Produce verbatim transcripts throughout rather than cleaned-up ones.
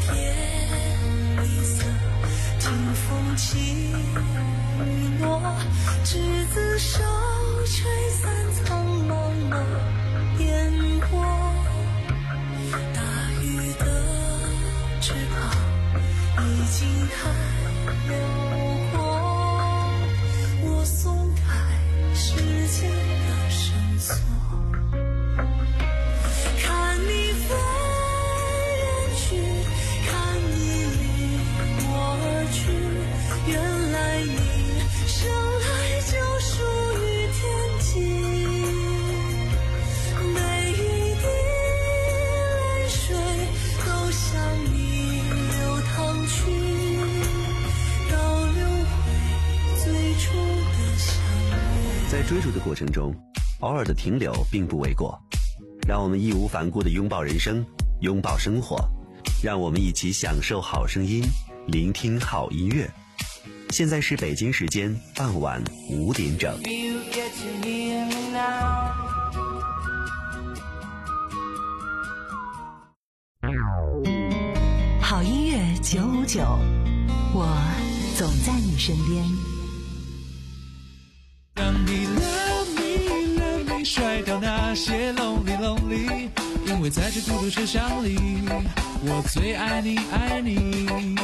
天离色，听风起雨落，执子手，吹散苍茫的烟火。大雨的翅膀已经太辽阔，我松开时间的绳索，看你飞远去，看你离我而去，原来你生来就属于天际。每一滴泪水都向你流淌去，倒流回最初的相遇。 在追逐的过程中，偶尔的停留并不为过。让我们义无反顾地拥抱人生，拥抱生活，让我们一起享受好声音，聆听好音乐。现在是北京时间傍晚五点整。 好音乐九五九，我总在你身边。 当你 love me love me 甩掉那些 lonely lonely， 因为在这孤独车厢里，我最爱你爱你。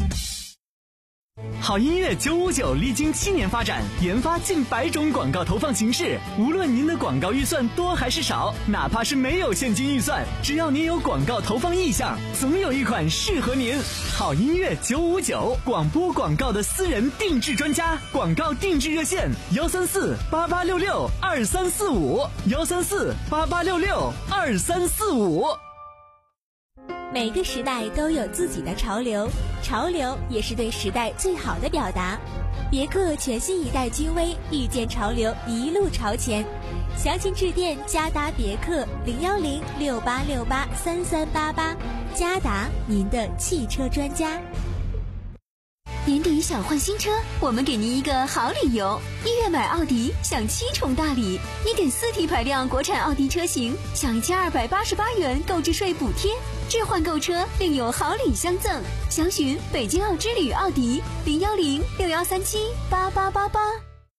好音乐九五九历经七年发展，研发近百种广告投放形式。无论您的广告预算多还是少，哪怕是没有现金预算，只要您有广告投放意向，总有一款适合您。好音乐九五九，广播广告的私人定制专家，广告定制热线：幺三四八八六六二三四五，幺三四八八六六二三四五。 每个时代都有自己的潮流，潮流也是对时代最好的表达。别克全新一代君威，遇见潮流，一路朝前。详情致电嘉达别克零幺零六八六八三三八八，嘉达，您的汽车专家。 年底想换新车，我们给您一个好理由。一月买奥迪享七重大礼，一点四 T 排量国产奥迪车型享一千二百八十八元购置税补贴，置换购车另有好礼相赠。详询北京奥之旅奥迪零幺零六幺三七八八八八。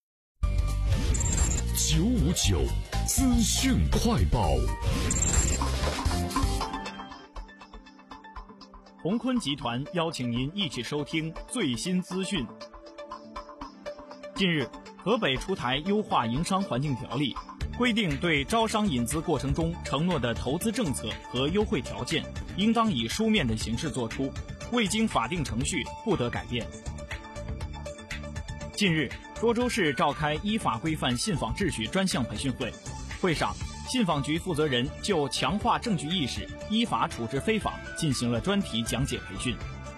九五九资讯快报。 鸿坤集团邀请您一起收听最新资讯。近日，河北出台优化营商环境条例，规定对招商引资过程中承诺的投资政策和优惠条件，应当以书面的形式作出，未经法定程序不得改变。近日，涿州市召开依法规范信访秩序专项培训会，会上，信访局负责人就强化证据意识、依法处置非访进行了专题讲解培训。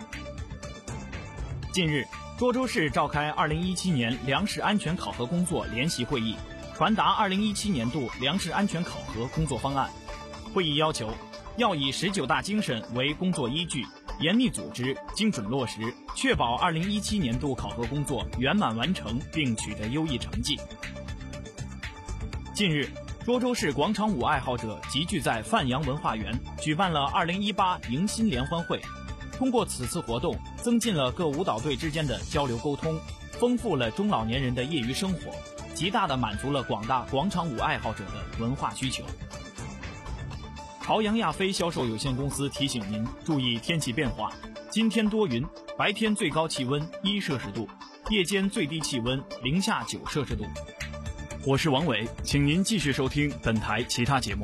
近日，涿州市召开二零一七年粮食安全考核工作联席会议，传达二零一七年度粮食安全考核工作方案。会议要求，要以十九大精神为工作依据，严密组织、精准落实，确保二零一七年度考核工作圆满完成并取得优异成绩。近日，涿州市广场舞爱好者集聚在范阳文化园，举办了二零一八迎新联欢会。通过此次活动，增进了各舞蹈队之间的交流沟通，丰富了中老年人的业余生活，极大地满足了广大广场舞爱好者的文化需求。朝阳亚飞销售有限公司提醒您注意天气变化，今天多云，白天最高气温一摄氏度，夜间最低气温零下九摄氏度。我是王伟，请您继续收听本台其他节目。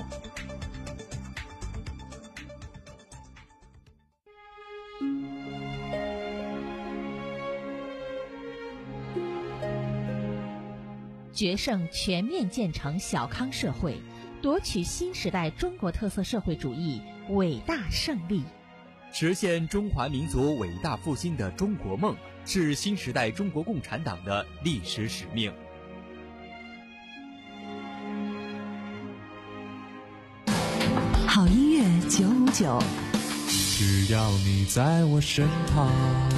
决胜全面建成小康社会，夺取新时代中国特色社会主义伟大胜利， 实现中华民族伟大复兴的中国梦，是新时代中国共产党的历史使命。 好音乐九五九， 只要你在我身旁。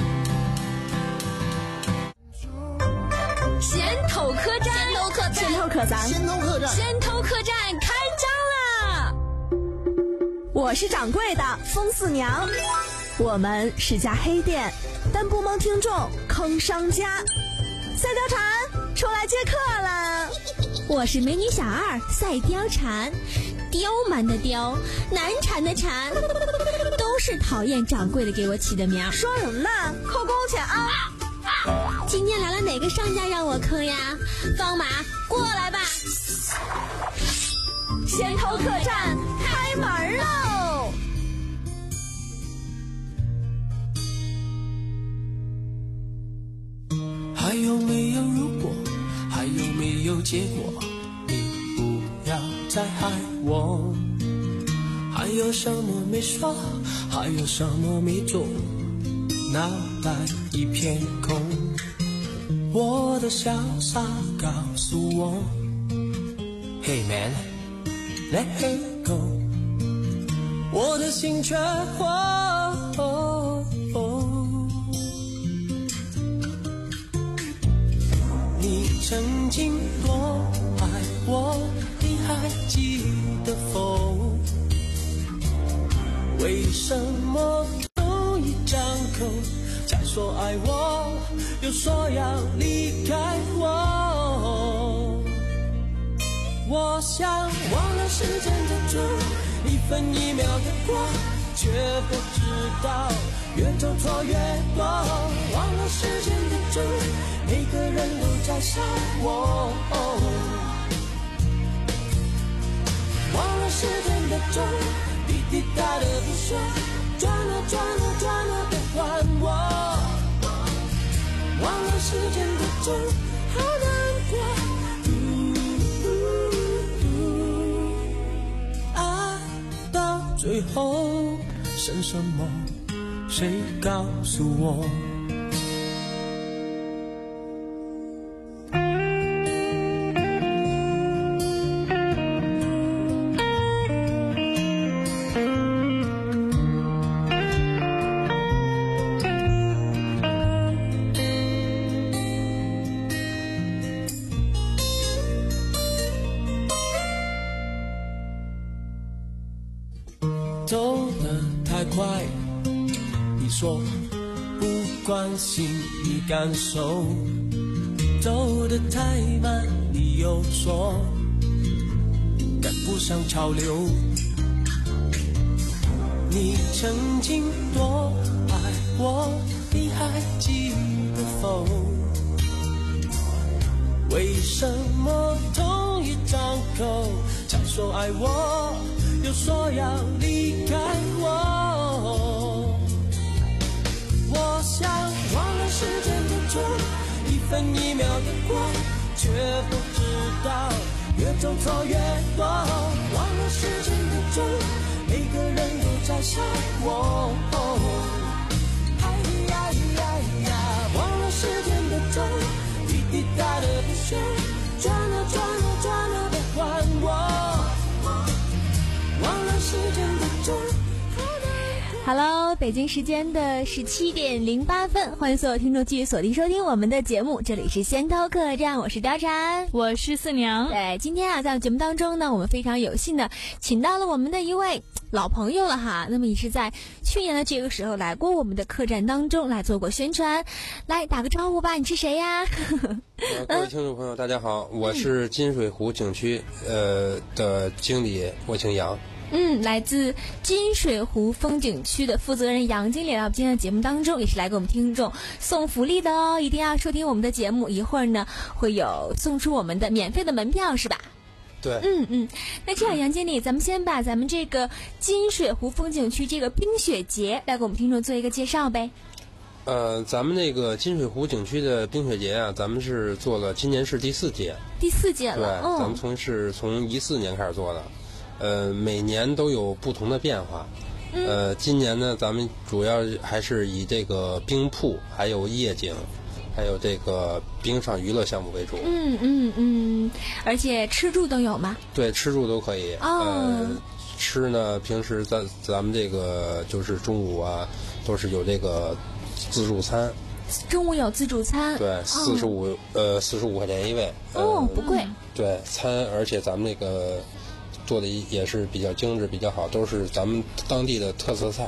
先头客栈，先头客栈， 先头客栈， 先头客栈，先头客栈开张啦！ 我是掌柜的风四娘。 我们是家黑店，但不蒙听众坑商家。赛貂蝉出来接客了。 我是美女小二赛貂蝉，刁蛮的刁，难缠的缠，都是讨厌掌柜的给我起的名儿。 说什么呢？扣工钱啊！ 今天来了哪个商家让我坑呀？方马过来吧。 先头客栈开门喽！ 还有没有如果？还有没有结果？你不要再害我。还有什么没说？还有什么没做？脑袋一片空。我的潇洒告诉我 Hey man Let her go， 我的心却火、哦哦、你曾经多爱我，你还记得否？为什么同一张口才说爱我，又说要离开我？我想忘了时间的钟，一分一秒的过，却不知道越走错越多。忘了时间的钟，每个人都在想我。忘了时间的钟，滴滴答的不说，转了转了转了别还我。忘了时间的钟，好难过。最后剩什么？谁告诉我？走得太快，你说不关心你感受；走得太慢，你又说赶不上潮流。你曾经多爱我，你还记得否？为什么同一张口才说爱我，又说要离开我？我想忘了时间的钟，一分一秒的过，却不知道越走错越多。忘了时间的钟，每个人都在想我。哎呀呀呀！忘了时间的钟，滴滴答的不休，转了转了转了别还我。忘了时间的钟。 Hello， 北京时间的十七点零八分，欢迎所有听众继续锁定收听我们的节目，这里是先头客栈，我是貂蝉， 我是四娘。 对，今天啊，在节目当中呢，我们非常有幸的请到了我们的一位老朋友了哈，那么也是在去年的这个时候来过我们的客栈当中来做过宣传，来打个招呼吧，你是谁呀？ 呃、各位听众朋友大家好，我是金水湖景区呃的经理，我姓杨。 嗯，来自金水湖风景区的负责人杨经理来到今天的节目当中，也是来给我们听众送福利的哦，一定要收听我们的节目，一会儿呢会有送出我们的免费的门票是吧？ 对， 嗯嗯，那这样杨经理，咱们先把咱们这个金水湖风景区这个冰雪节来给我们听众做一个介绍呗。 呃，咱们这个金水湖景区的冰雪节啊，咱们是做了，今年是第四届。 第四届了， 对， 哦、 咱们从是从一四年开始做的。呃，每年都有不同的变化。呃，今年呢，咱们主要还是以这个冰瀑、还有夜景、还有这个冰上娱乐项目为主。 嗯嗯嗯，而且吃住都有吗？ 对，吃住都可以。 哦。 呃，吃呢，平时咱咱们这个就是中午啊，都是有这个自助餐。 中午有自助餐。 对，四十五呃四十五块钱一位。 哦，不贵。 对，餐而且咱们那个。做的也是比较精致，比较好，都是咱们当地的特色菜。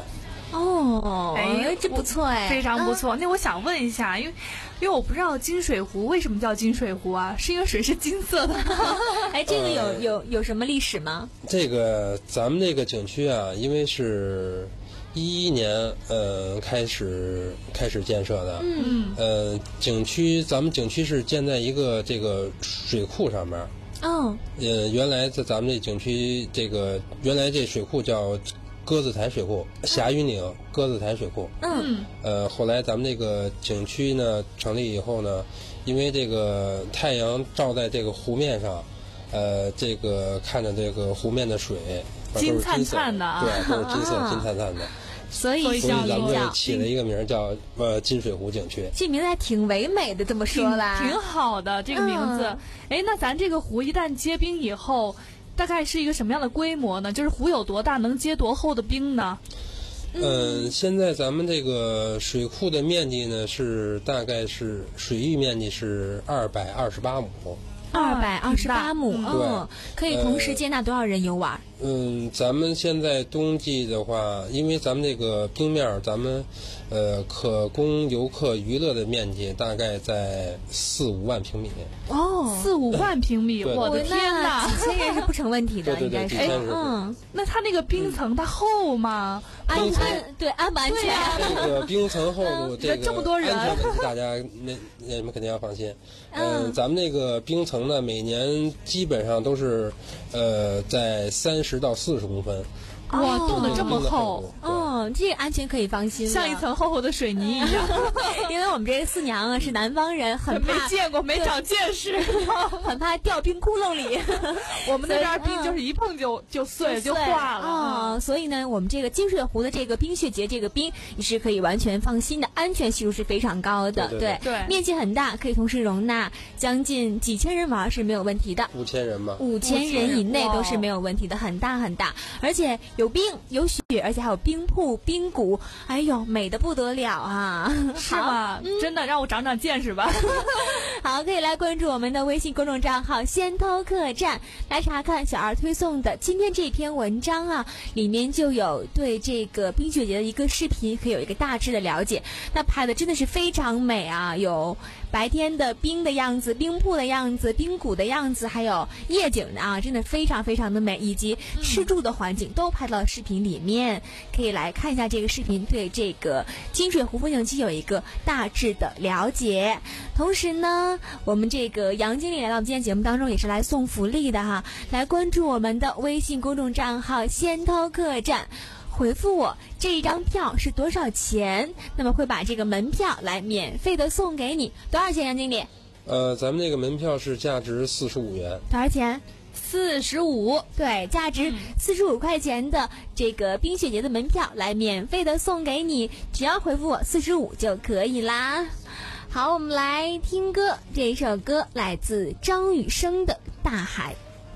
哦， 哎， 这不错哎， 非常不错。嗯、那我想问一下，因为因为我不知道金水湖为什么叫金水湖啊？是因为水是金色的吗？ 哎，这个有、呃、有有什么历史吗？ 这个咱们这个景区啊，因为是一一年呃开始开始建设的， 嗯， 呃，景区咱们景区是建在一个这个水库上面。 哦， 呃，原来在咱们这景区，这个原来这水库叫鸽子台水库，霞云岭鸽子台水库。 嗯， 呃，后来咱们这个景区呢成立以后呢，因为这个太阳照在这个湖面上，呃，这个看着这个湖面的水， 金灿灿的， 对，都是金色、金灿灿的。 所以， 所以咱们就起了一个名叫呃金水湖景区。 这名字还挺唯美的，这么说啦， 挺好的这个名字。哎、嗯，那咱这个湖一旦结冰以后，大概是一个什么样的规模呢？就是湖有多大，能结多厚的冰呢？ 嗯、呃，现在咱们这个水库的面积呢是大概是水域面积是二百二十八亩。 二百二十八亩， 嗯， 可以同时接纳多少人游玩？ 嗯，咱们现在冬季的话，因为咱们这个冰面，咱们呃可供游客娱乐的面积大概在四五万平米。 哦， 四五万平米，我的天哪， 几千人是不成问题的， 对对对， 应该是。 哎，嗯， 那它那个冰层它厚吗？ 安安对安不安全？ 这个冰层厚度，这个这么多人， 安全问题大家那你们肯定要放心。嗯、呃，咱们这个冰层呢，每年基本上都是呃在三十到四十公分。 哇，冻得这么厚， 哦，这个安全可以放心， 像一层厚厚的水泥一样。 因为我们这个四娘啊是南方人，很怕没见过，没长见识， 很怕掉冰窟窿里。 我们那边冰就是一碰就就碎就化了啊、哦，所以呢，我们这个金水湖的这个冰雪节这个冰，你是可以完全放心的，安全系数是非常高的， 对对对，对面积很大，可以同时容纳将近几千人玩是没有问题的， 五千人吧， 五千人以内都是没有问题的，很大很大，而且。有冰有雪，而且还有冰瀑、冰谷，哎呦，美得不得了啊！ 是吗？嗯、真的让我长长见识吧。 好，可以来关注我们的微信公众账号“仙偷客栈”，来查看小二推送的今天这篇文章啊，里面就有对这个冰雪节的一个视频，可以有一个大致的了解。那拍的真的是非常美啊，有白天的冰的样子、冰瀑的样子、冰谷的样子，还有夜景的啊，真的非常非常的美，以及吃住的环境都拍到了视频里面，可以来看一下这个视频，对这个金水湖风景区有一个大致的了解。同时呢，我们这个杨经理来到今天节目当中也是来送福利的哈，来关注我们的微信公众账号仙偷客栈，回复我这一张票是多少钱，那么会把这个门票来免费的送给你。多少钱，杨经理？ 呃，咱们这个门票是价值四十五元。 多少钱？ 四十五， 对，价值四十五块钱的这个冰雪节的门票来免费的送给你，只要回复我四十五就可以啦。好，我们来听歌，这一首歌来自张雨生的《大海》。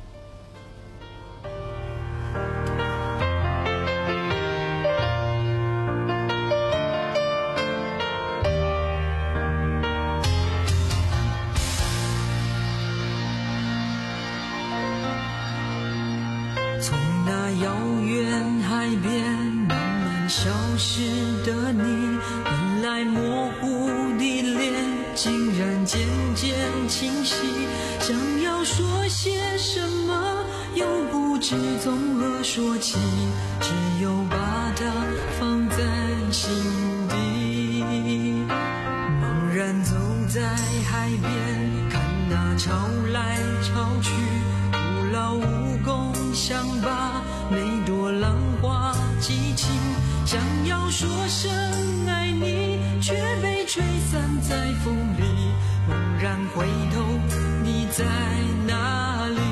从那遥远海边慢慢消失的你，本来模糊的脸竟然渐渐清晰，想要说些什么又不知从何说起，只有把它放在心底。茫然走在海边，看那潮来潮去，徒劳无功，想把每朵浪花记清，想要说声爱你，却被吹散在风里。猛然回头，你在哪里？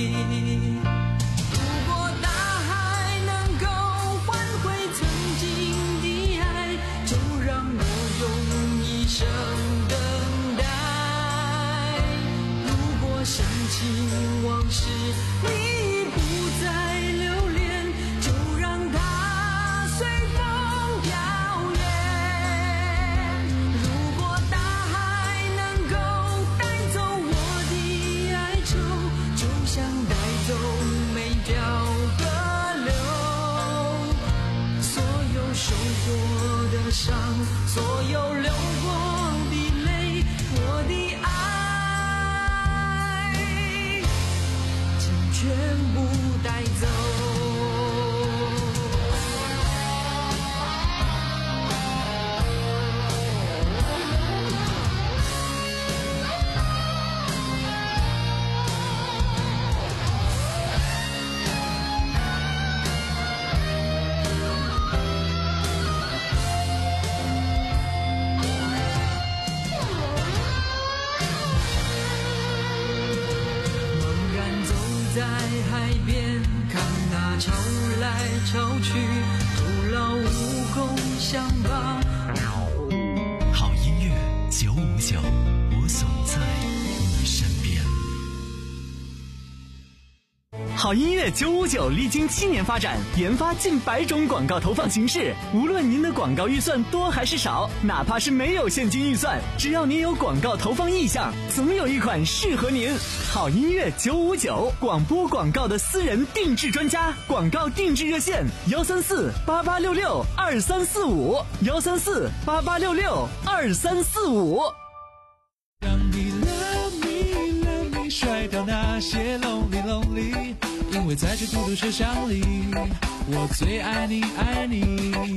如果大海能够换回曾经的爱，就让我用一生等待。如果深情往事你不再留恋，就让它随风飘远。如果大海能够带走我的哀愁， 受过的伤，所有流过的泪，我的爱，请全部带走。在海边看那潮来潮去，徒劳无功相帮。 好音乐九五九，我总在你身边。 好音乐九五九历经七年发展，研发近百种广告投放形式。无论您的广告预算多还是少，哪怕是没有现金预算，只要您有广告投放意向，总有一款适合您。好音乐九五九，广播广告的私人定制专家，广告定制热线：幺三四八八六六二三四五，幺三四八八六六二三四五。 让你 love me love me 甩掉那些 lonely lonely， 因为在这孤独车厢里，我最爱你爱你。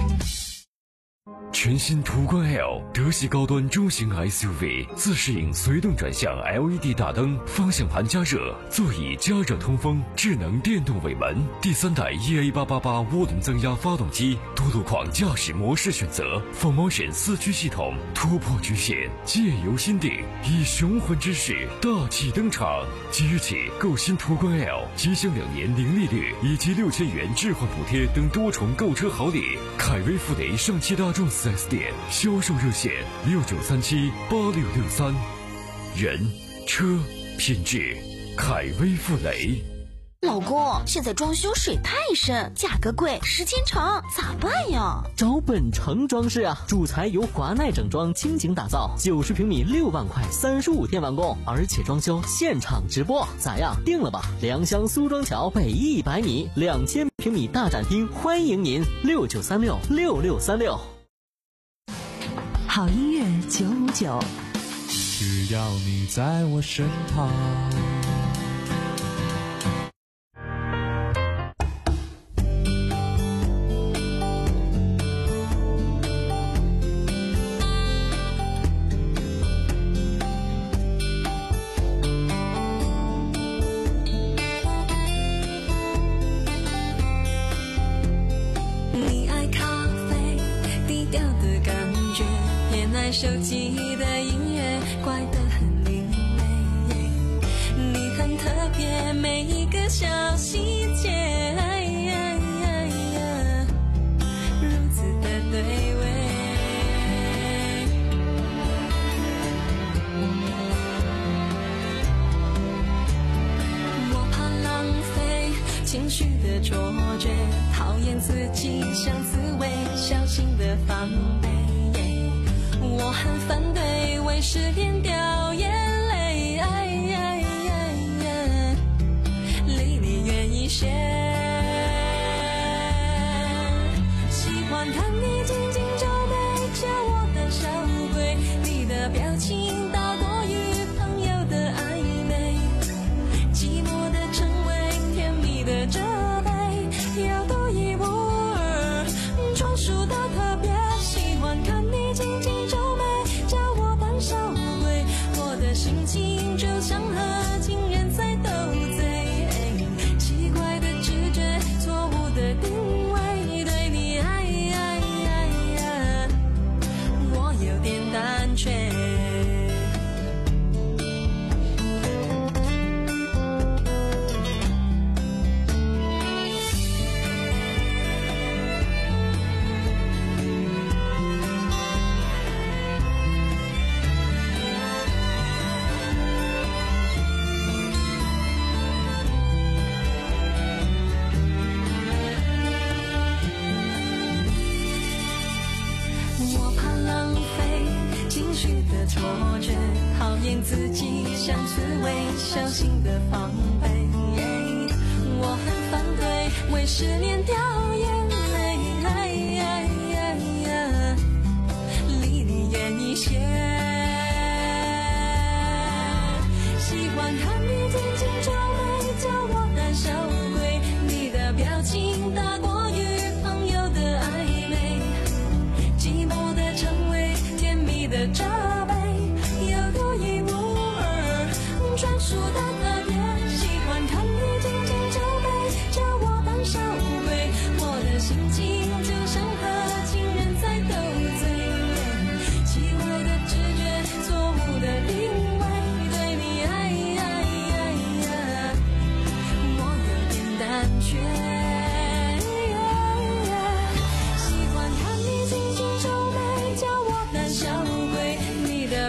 全新途观 L 德系高端中型 S U V， 自适应随动转向 L E D 大灯，方向盘加热，座椅加热通风，智能电动尾门，第三代 E A 八八八涡轮增压发动机，多路况驾驶模式选择 ，Full Motion 四驱系统，突破局限，借由心定，以雄浑之势大气登场。即日起购新途观 L， 即享两年零利率以及六千元置换补贴等多重购车好礼。凯威富雷上汽大众四 S 店销售热线六九三七八六六三，人车品质，凯威富雷。 老公，现在装修水太深，价格贵，时间长，咋办呀？ 找本城装饰啊，主材由华奈整装倾情打造，九十平米六万块，三十五天完工，而且装修现场直播，咋样？定了吧？良乡苏庄桥北一百米，两千平米大展厅，欢迎您，六九三六六六三六。 好音乐九五九， 只要你在我身旁。 手机的音乐怪得很另类，你很特别，每一个小细节如此的对味。我怕浪费情绪的卓绝，讨厌自己像刺猬，小心的防备。我很反对为失恋掉眼泪，离你远一些。喜欢看你紧紧皱眉，着我的小鬼，你的表情大过于朋友的暧昧，寂寞的称谓，甜蜜的责备，要独一无二，专属的特别。喜欢看你紧紧皱眉，小鬼，我的心情就像和情人在斗嘴，奇怪的直觉，错误的定位，对你爱爱爱我有点胆怯。错觉，讨厌自己像刺猬，小心的防备。我很反对为失恋掉眼泪，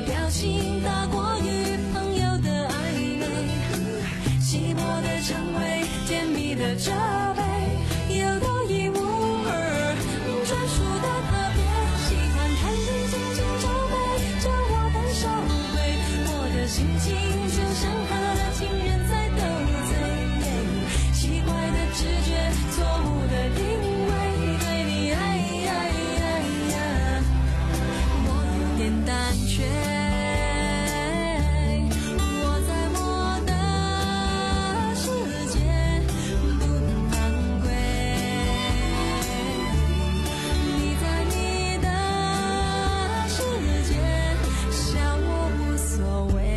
的表情大过于朋友的暧昧，稀薄的称谓，甜蜜的责备，有独一无二专属的特别，喜欢看你紧紧皱眉，叫我胆小鬼，我的心情就像和情人在斗嘴，奇怪的直觉，错误的定位，对你爱爱爱呀，我有点胆怯，我在我的世界不能犯规，你在你的世界笑我无所谓。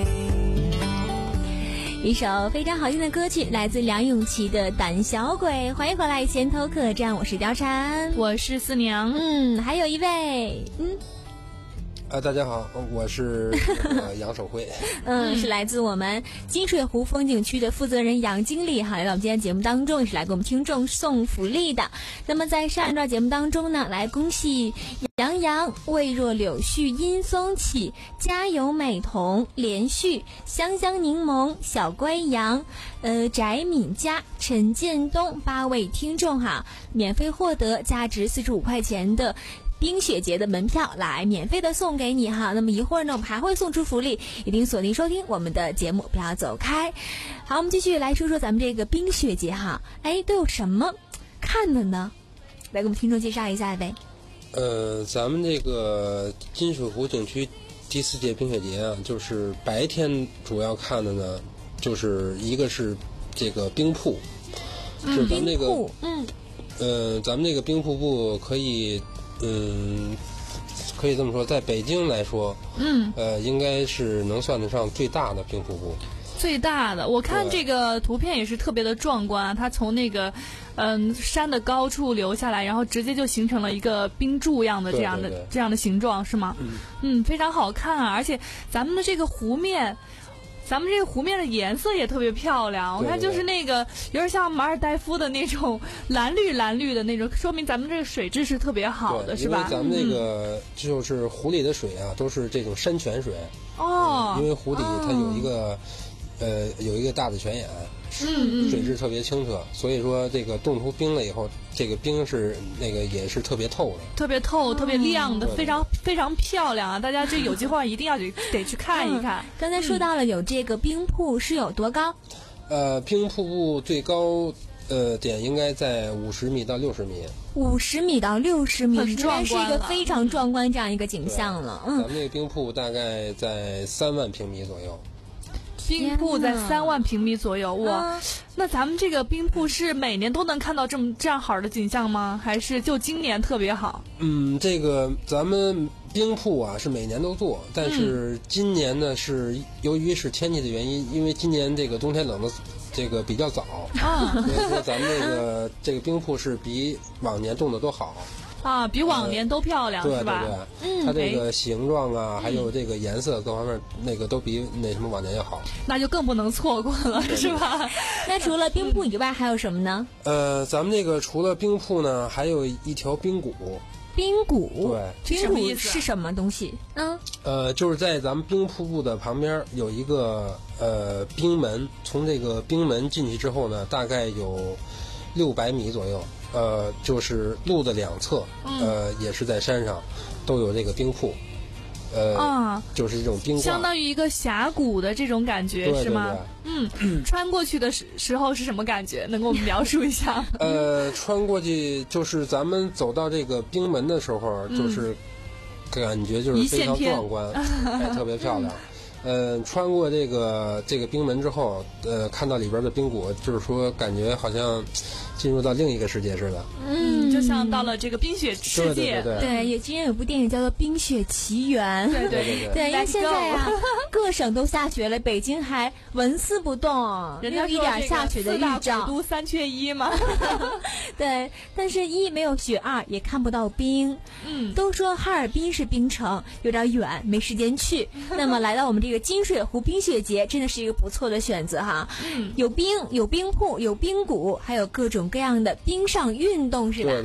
一首非常好听的歌曲，来自梁咏琪的《胆小鬼》。欢迎回来先偷客栈，我是貂蝉， 我是思娘， 嗯，还有一位，嗯。 啊，大家好，我是呃杨守慧， 嗯，是来自我们金水湖风景区的负责人杨经理哈，来到我们今天节目当中，也是来给我们听众送福利的。那么在上一段节目当中呢，来恭喜杨洋、魏若柳絮阴松起、加油美瞳、连续、香香柠檬、小乖羊、呃翟敏佳、陈建东八位听众哈，免费获得价值四十五块钱的冰雪节的门票，来免费的送给你哈。那么一会儿呢，我们还会送出福利，一定锁定收听我们的节目，不要走开。好，我们继续来说说咱们这个冰雪节哈，哎，都有什么看的呢？来给我们听众介绍一下呗。 呃，咱们这个金水湖景区第四届冰雪节啊，就是白天主要看的呢，就是一个是这个冰瀑， 嗯、 是咱们这个， 嗯， 呃，咱们这个冰瀑布可以。嗯，可以这么说，在北京来说， 嗯， 呃，应该是能算得上最大的冰瀑布。 最大的，我看这个图片也是特别的壮观，它从那个嗯山的高处流下来，然后直接就形成了一个冰柱样的这样的对对对这样的形状，是吗？ 嗯嗯，非常好看啊！而且咱们的这个湖面。咱们这个湖面的颜色也特别漂亮，我看就是那个有点像马尔代夫的那种蓝绿蓝绿的那种，说明咱们这个水质是特别好的，是吧？ 因为咱们这个就是湖里的水啊，都是这种山泉水。 哦。 因为湖底它有一个、哦、呃有一个大的泉眼， 嗯嗯， 水质特别清澈，所以说这个冻出冰了以后，这个冰是那个也是特别透的， 特别透、特别亮的， 嗯、 非常非常漂亮啊！大家这有机会一定要得得去看一看。 嗯、刚才说到了有这个冰瀑是有多高？ 呃，冰瀑布最高呃点应该在五十米到六十米。 五十米到六十米， 很壮观， 是一个非常壮观这样一个景象了。嗯， 咱们这个冰瀑大概在三万平米左右。 冰瀑在三万平米左右，哇！那咱们这个冰瀑是每年都能看到这么这样好的景象吗？还是就今年特别好？ 嗯，这个咱们冰瀑啊是每年都做，但是今年呢是由于是天气的原因，因为今年这个冬天冷的这个比较早啊，所以说咱们这个这个冰瀑是比往年冻的都好。 啊，比往年都漂亮， 呃、 是吧？ 对对对，嗯，它这个形状啊，嗯、还有这个颜色各方面，那个都比那什么往年要好。 那就更不能错过了，是吧？ 那除了冰瀑以外，还有什么呢？ 呃，咱们这个除了冰瀑呢，还有一条冰谷。 冰谷， 对， 冰谷是什么东西？嗯， 呃，就是在咱们冰瀑布的旁边有一个呃冰门，从这个冰门进去之后呢，大概有六百米左右。呃，就是路的两侧， 嗯、 呃，也是在山上，都有这个冰瀑，呃， 啊， 就是这种冰， 相当于一个峡谷的这种感觉， 对对对， 是吗？嗯，穿过去的时时候是什么感觉？能给我们描述一下？ 呃，穿过去就是咱们走到这个冰门的时候， 嗯、 就是感觉就是非常壮观，还特别漂亮。呃，穿过这个这个冰门之后，呃，看到里边的冰谷，就是说感觉好像进入到另一个世界似的。 嗯，就像到了这个冰雪世界。 对对对对，也之前有部电影叫做《冰雪奇缘》。 对对对对，因为现在啊，各省都下雪了，北京还纹丝不动， 人家有一点下雪的预兆。 四大古都三缺一嘛。 对，但是一没有雪，二也看不到冰。 嗯， 都说哈尔滨是冰城，有点远，没时间去。那么来到我们这个金水湖冰雪节，真的是一个不错的选择哈。 嗯， 有冰，有冰瀑，有冰谷，还有各种各样的冰上运动，是吧？ 对对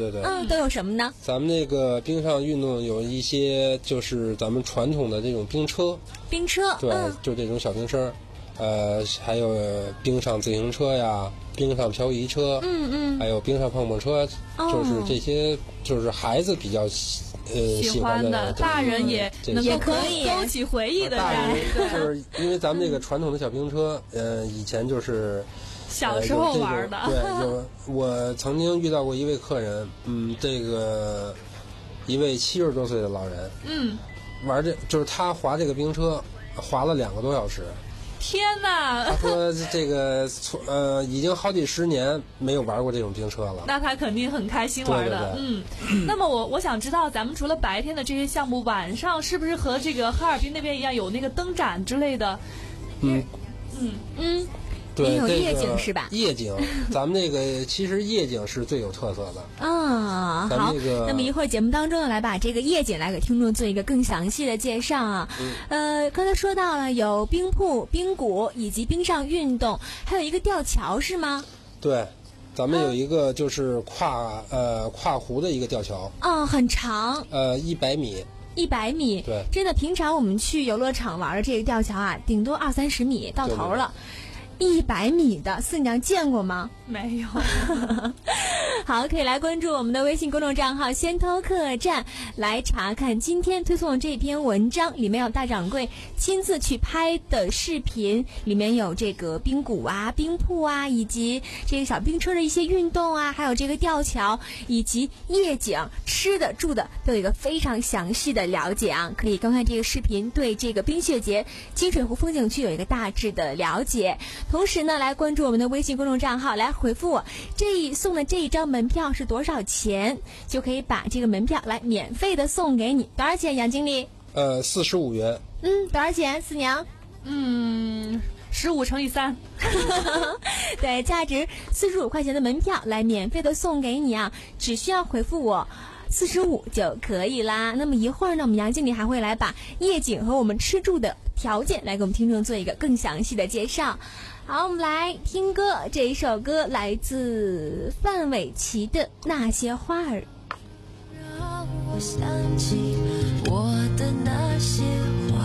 对对， 嗯，都有什么呢？ 咱们这个冰上运动有一些就是咱们传统的这种冰车， 冰车， 对， 嗯、 就这种小冰车，呃，还有冰上自行车呀，冰上漂移车， 嗯嗯， 还有冰上碰碰车， 哦、 就是这些，就是孩子比较呃喜欢的，大人也能够可以勾起回忆的。 大人就是因为咱们这个传统的小冰车，呃，以前就是小时候玩的。 呃、对，有我曾经遇到过一位客人，嗯，这个一位七十多岁的老人， 嗯， 玩这就是他滑这个冰车，滑了两个多小时。 天哪！ 他说这个呃，已经好几十年没有玩过这种冰车了。 那他肯定很开心玩的。 对对对嗯，那么我我想知道，咱们除了白天的这些项目，晚上是不是和这个哈尔滨那边一样有那个灯展之类的？ 嗯嗯嗯。 对， 有夜景是吧？ 夜景，咱们这个其实夜景是最有特色的。 啊，好，那么一会儿节目当中呢，来把这个夜景来给听众做一个更详细的介绍啊。嗯、呃，刚才说到了有冰瀑、冰谷以及冰上运动，还有一个吊桥是吗？ 对，咱们有一个就是跨、嗯、呃跨湖的一个吊桥。 啊、哦，很长。 呃，一百米。 一百米。 对。 真的，平常我们去游乐场玩的这个吊桥啊，顶多二三十米到头了。一百米的，四娘见过吗？ 没有。 好，可以来关注我们的微信公众账号先偷客栈，来查看今天推送的这篇文章，里面有大掌柜亲自去拍的视频，里面有这个冰谷啊、冰瀑啊，以及这个小冰车的一些运动啊，还有这个吊桥，以及夜景、吃的、住的，都有一个非常详细的了解啊。可以观看这个视频，对这个冰雪节金水湖风景区有一个大致的了解。同时呢，来关注我们的微信公众账号，来回复我这一送的这一张门票是多少钱，就可以把这个门票来免费的送给你。多少钱，杨经理？ 呃，四十五元。 嗯，多少钱，四娘？ 嗯，十五乘以三。 对，价值四十五块钱的门票来免费的送给你啊，只需要回复我四十五就可以啦。那么一会儿呢，我们杨经理还会来把夜景和我们吃住的条件来给我们听众做一个更详细的介绍。好，我们来听歌，这一首歌来自范玮琪的《那些花儿》。 让我想起我的那些花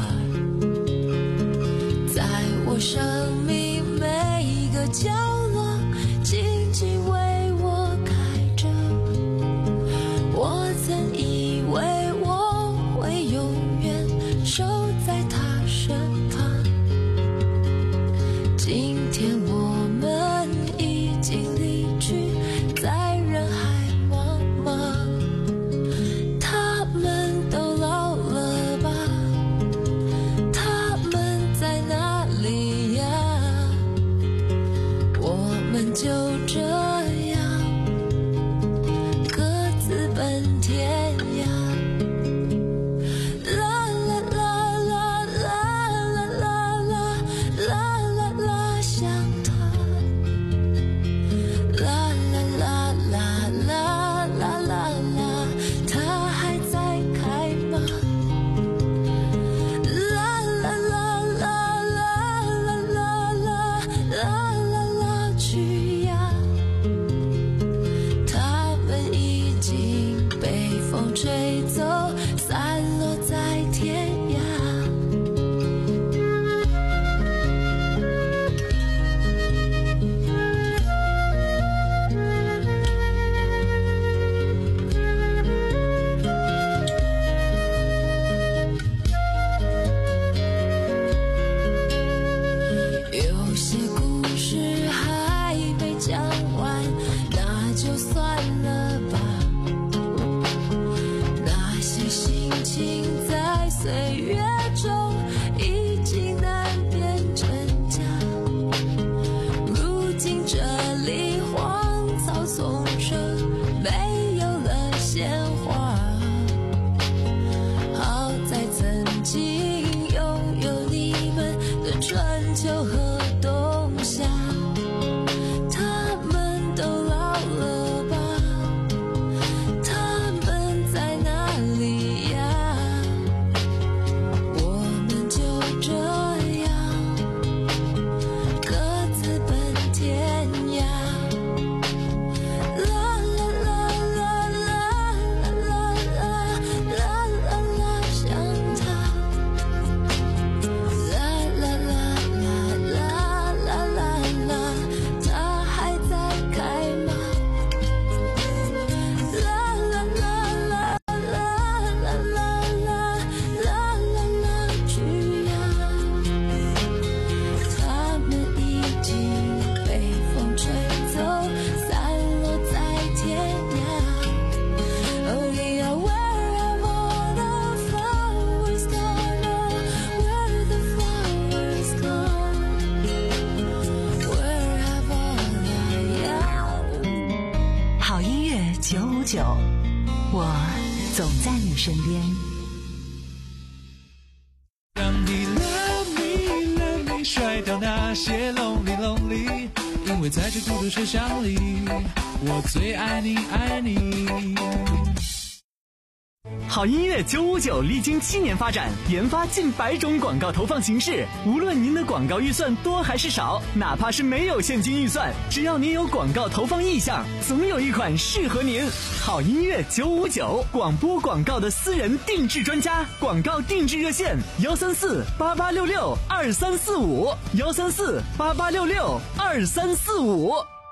儿，在我生命每一个角落静静为我开着。我曾以为我会永远守在她身旁，今天我们已经离去，在人海茫茫。他们都老了吧？他们在哪里呀？我们就这九五九，我总在你身边。 让你 love me love me 甩掉那些 lonely lonely， 因为在这孤独车厢里，我最爱你爱你。 好音乐九五九历经七年发展，研发近百种广告投放形式。无论您的广告预算多还是少，哪怕是没有现金预算，只要您有广告投放意向，总有一款适合您。好音乐九五九，广播广告的私人定制专家，广告定制热线：幺三四八八六六二三四五，幺三四八八六六二三四五。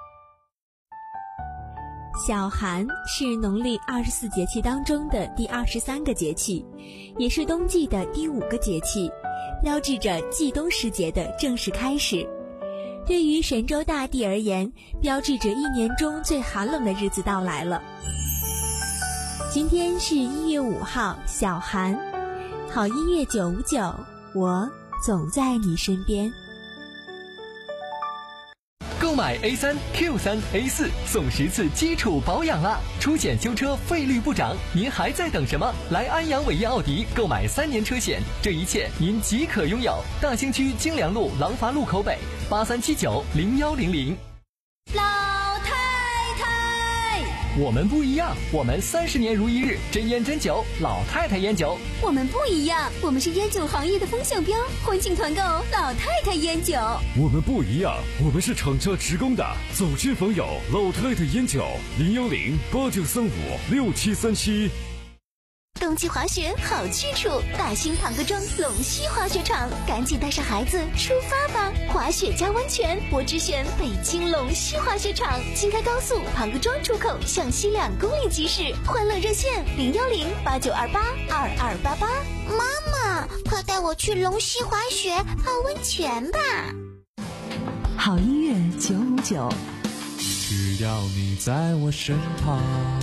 小寒是农历二十四节气当中的第二十三个节气，也是冬季的第五个节气，标志着季冬时节的正式开始。对于神州大地而言，标志着一年中最寒冷的日子到来了。今天是一月五号，小寒。好音乐九五九，我总在你身边。 购买 A 三 Q 三 A 四送十次基础保养啦！出险修车费率不涨，您还在等什么？来安阳伟业奥迪购买三年车险，这一切您即可拥有。大兴区京良路廊坊路口北，八三七九零幺零零。 老太太， 我们不一样，我们三十年如一日，真烟真酒，老太太烟酒。 我们不一样，我们是烟酒行业的风向标，欢庆团购老太太烟酒。 我们不一样，我们是厂家直供的，走亲访友，老太太烟酒，零幺零八九三五六七三七。 冬季滑雪好去处，大兴庞各庄龙溪滑雪场，赶紧带上孩子出发吧！滑雪加温泉，我只选北京龙溪滑雪场，京开高速庞各庄出口向西两公里即驶，欢乐热线零幺零八九二八二二八八。 妈妈，快带我去龙溪滑雪泡温泉吧！ 好音乐九五九， 只要你在我身旁。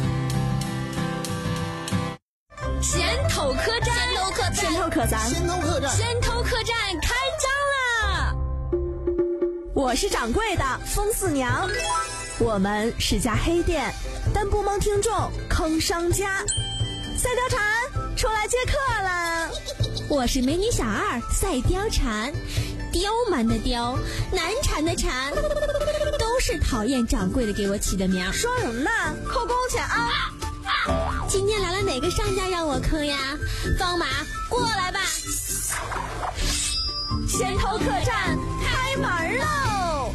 先头客栈，先头客栈， 先头客栈， 先头客栈，先头客栈开张了！ 我是掌柜的风四娘，我们是家黑店，但不蒙听众坑商家。赛貂蝉出来接客了， 我是美女小二赛貂蝉，刁蛮的刁，难缠的缠，都是讨厌掌柜的给我起的名。 说什么呢？扣工钱啊！ 今天来了哪个商家让我坑呀？方马过来吧！ 先头客栈开门喽！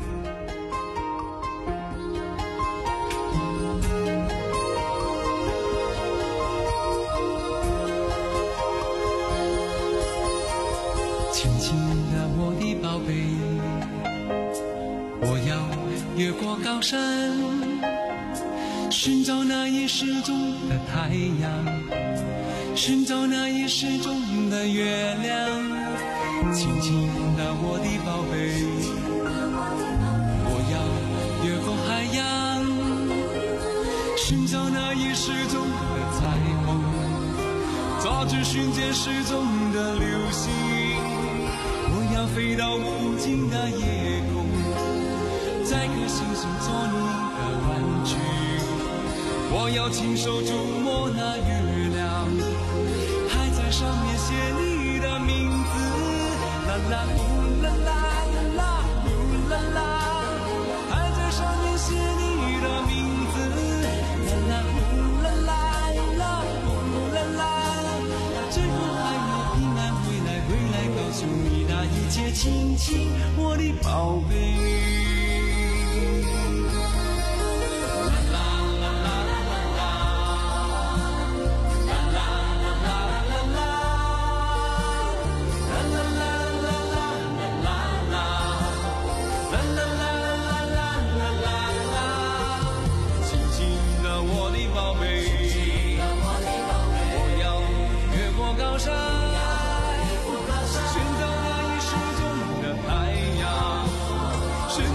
亲亲的我的宝贝，我要越过高山，寻找那已失踪的太阳，寻找那已失踪的月亮。亲亲的我的宝贝，我要越过海洋，寻找那已失踪的彩虹，抓住瞬间失踪的流星。我要飞到无尽的夜空，在颗星星做你的玩具。我要亲手触摸那月亮，还在上面写你的名字。啦啦呼啦啦啦呼啦啦，还在上面写你的名字。啦啦呼啦啦啦呼啦啦，最后还要平安回来，回来告诉你那一切，亲亲我的宝贝。寻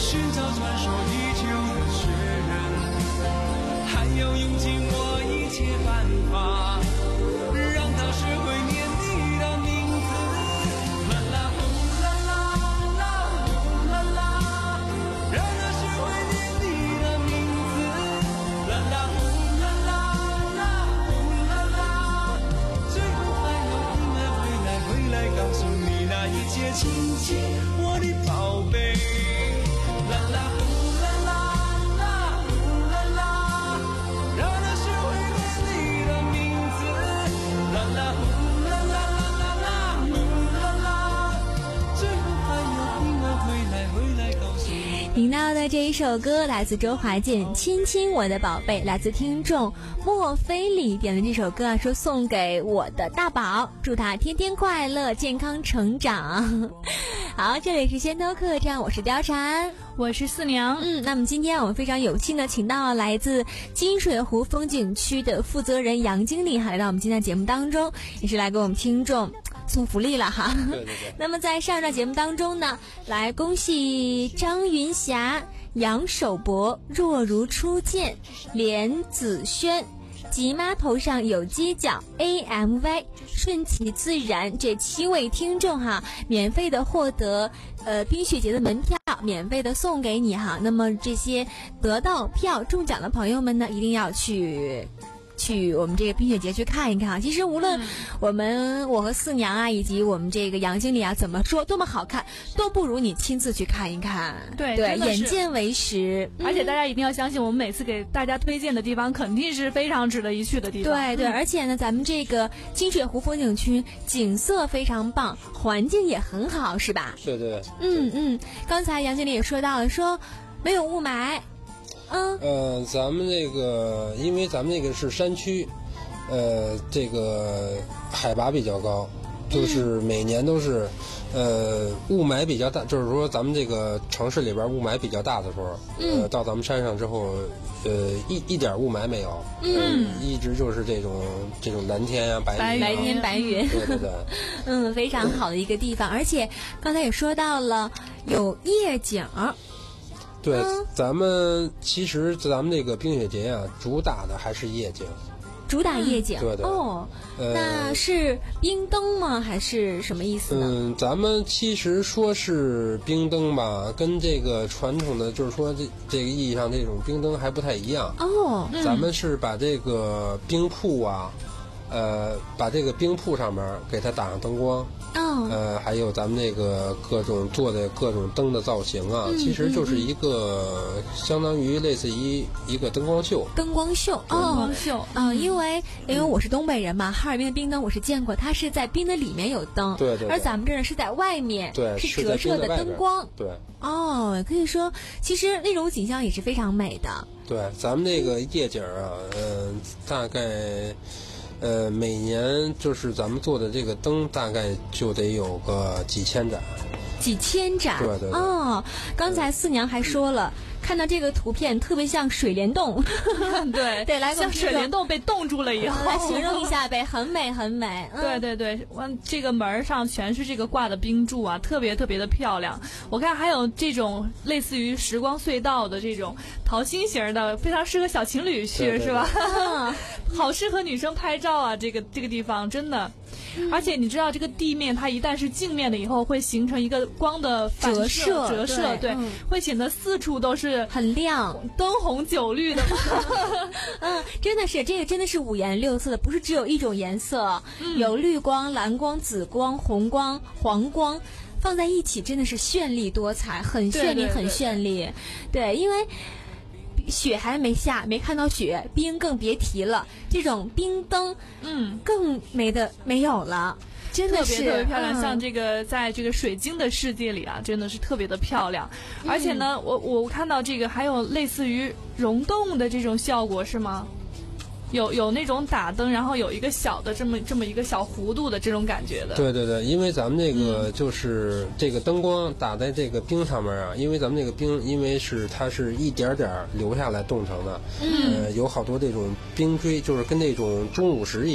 寻找传说已久的雪人，还要用尽我一切办法，让他学会念你的名字。啦啦呼啦啦啦呼啦啦，让他学会念你的名字。啦啦呼啦啦啦呼啦啦，最后还要回来回来回来告诉你那一切，亲亲我的宝贝。啦啦呼啦啦啦呼啦啦，让他学会念你的名字。啦啦呼啦啦啦啦啦呼啦啦，最后还要平安回来回来告诉你。 听到的这一首歌来自周华健《亲亲我的宝贝》，来自听众莫非里点的这首歌啊，说送给我的大宝，祝他天天快乐健康成长。好，这里是仙偷客栈，我是貂蝉， 我是四娘。 嗯，那么今天我们非常有幸的请到了来自金水湖风景区的负责人杨经理，来到我们今天的节目当中，也是来给我们听众送福利了哈。 对对对。 那么在上一段节目当中呢，来恭喜张云霞、杨守博、若如初见、连子轩、吉妈头上有犄角 A M Y、 顺其自然这七位听众哈，免费的获得呃冰雪节的门票，免费的送给你哈。那么这些得到票中奖的朋友们呢，一定要去去我们这个冰雪节去看一看啊！其实无论我们、嗯、我和四娘啊，以及我们这个杨经理啊，怎么说多么好看，都不如你亲自去看一看。 对对，眼见为实。 而且大家一定要相信，我们每次给大家推荐的地方，肯定是非常值得一去的地方。 对对、嗯，而且呢，咱们这个金水湖风景区景色非常棒，环境也很好，是吧？ 对对。 嗯嗯，刚才杨经理也说到了，说没有雾霾。嗯， 呃，咱们这个，因为咱们这个是山区，呃，这个海拔比较高，就是每年都是，呃，雾霾比较大，就是说咱们这个城市里边雾霾比较大的时候， 嗯、 呃，到咱们山上之后，呃，一一点雾霾没有， 嗯， 呃、一直就是这种这种蓝天啊，白云、啊， 白天白云， 对对对， 嗯，非常好的一个地方，而且刚才也说到了有夜景。 对，咱们其实咱们这个冰雪节啊，主打的还是夜景， 主打夜景。 嗯、对对。 哦， 呃、 那是冰灯吗？还是什么意思呢？ 嗯，咱们其实说是冰灯吧，跟这个传统的就是说这这个意义上这种冰灯还不太一样。 哦， 嗯、咱们是把这个冰铺啊，呃，把这个冰铺上面给它打上灯光。 哦， 呃，还有咱们那个各种做的各种灯的造型啊， 嗯、 其实就是一个、嗯、相当于类似于一个灯光秀。 灯光秀， 灯光秀， 嗯、呃，因为因为我是东北人嘛，哈尔滨的冰灯我是见过，它是在冰的里面有灯， 对 对, 对。 而咱们这儿是在外面， 对， 是折射的灯光， 对。 哦，可以说，其实那种景象也是非常美的。 对，咱们那个夜景啊，嗯、呃，大概。呃，每年就是咱们做的这个灯，大概就得有个几千盏。 几千盏， 对对对。 哦，刚才四娘还说了，看到这个图片特别像水帘洞。 对对，来像水帘洞被冻住了以后， 来形容一下呗，很美很美。 嗯、对对对，这个门上全是这个挂的冰柱啊，特别特别的漂亮。我看还有这种类似于时光隧道的这种桃心形的，非常适合小情侣去， 对对对， 是吧？好适合女生拍照啊，这个这个地方真的。嗯、而且你知道，这个地面它一旦是镜面的以后，会形成一个光的反折射，折射，对，对嗯、 会显得四处都是很亮， 灯红酒绿的。 嗯，真的是这个真的是五颜六色的，不是只有一种颜色， 嗯、 有绿光、蓝光、紫光、红光、黄光。放在一起真的是绚丽多彩，很绚丽， 对对对很绚丽。对，因为雪还没下，没看到雪，冰更别提了。这种冰灯， 嗯， 更没的没有了。真的是特别特别漂亮， 嗯、 像这个在这个水晶的世界里啊，真的是特别的漂亮。嗯、而且呢，我我看到这个还有类似于溶洞的这种效果，是吗？有有那种打灯，然后有一个小的这么这么一个小弧度的这种感觉的。 对对对，因为咱们这个就是这个灯光打在这个冰上面啊，因为咱们这个冰，因为是它是一点点流下来冻成的， 嗯， 呃，有好多这种冰锥，就是跟那种钟乳石一样。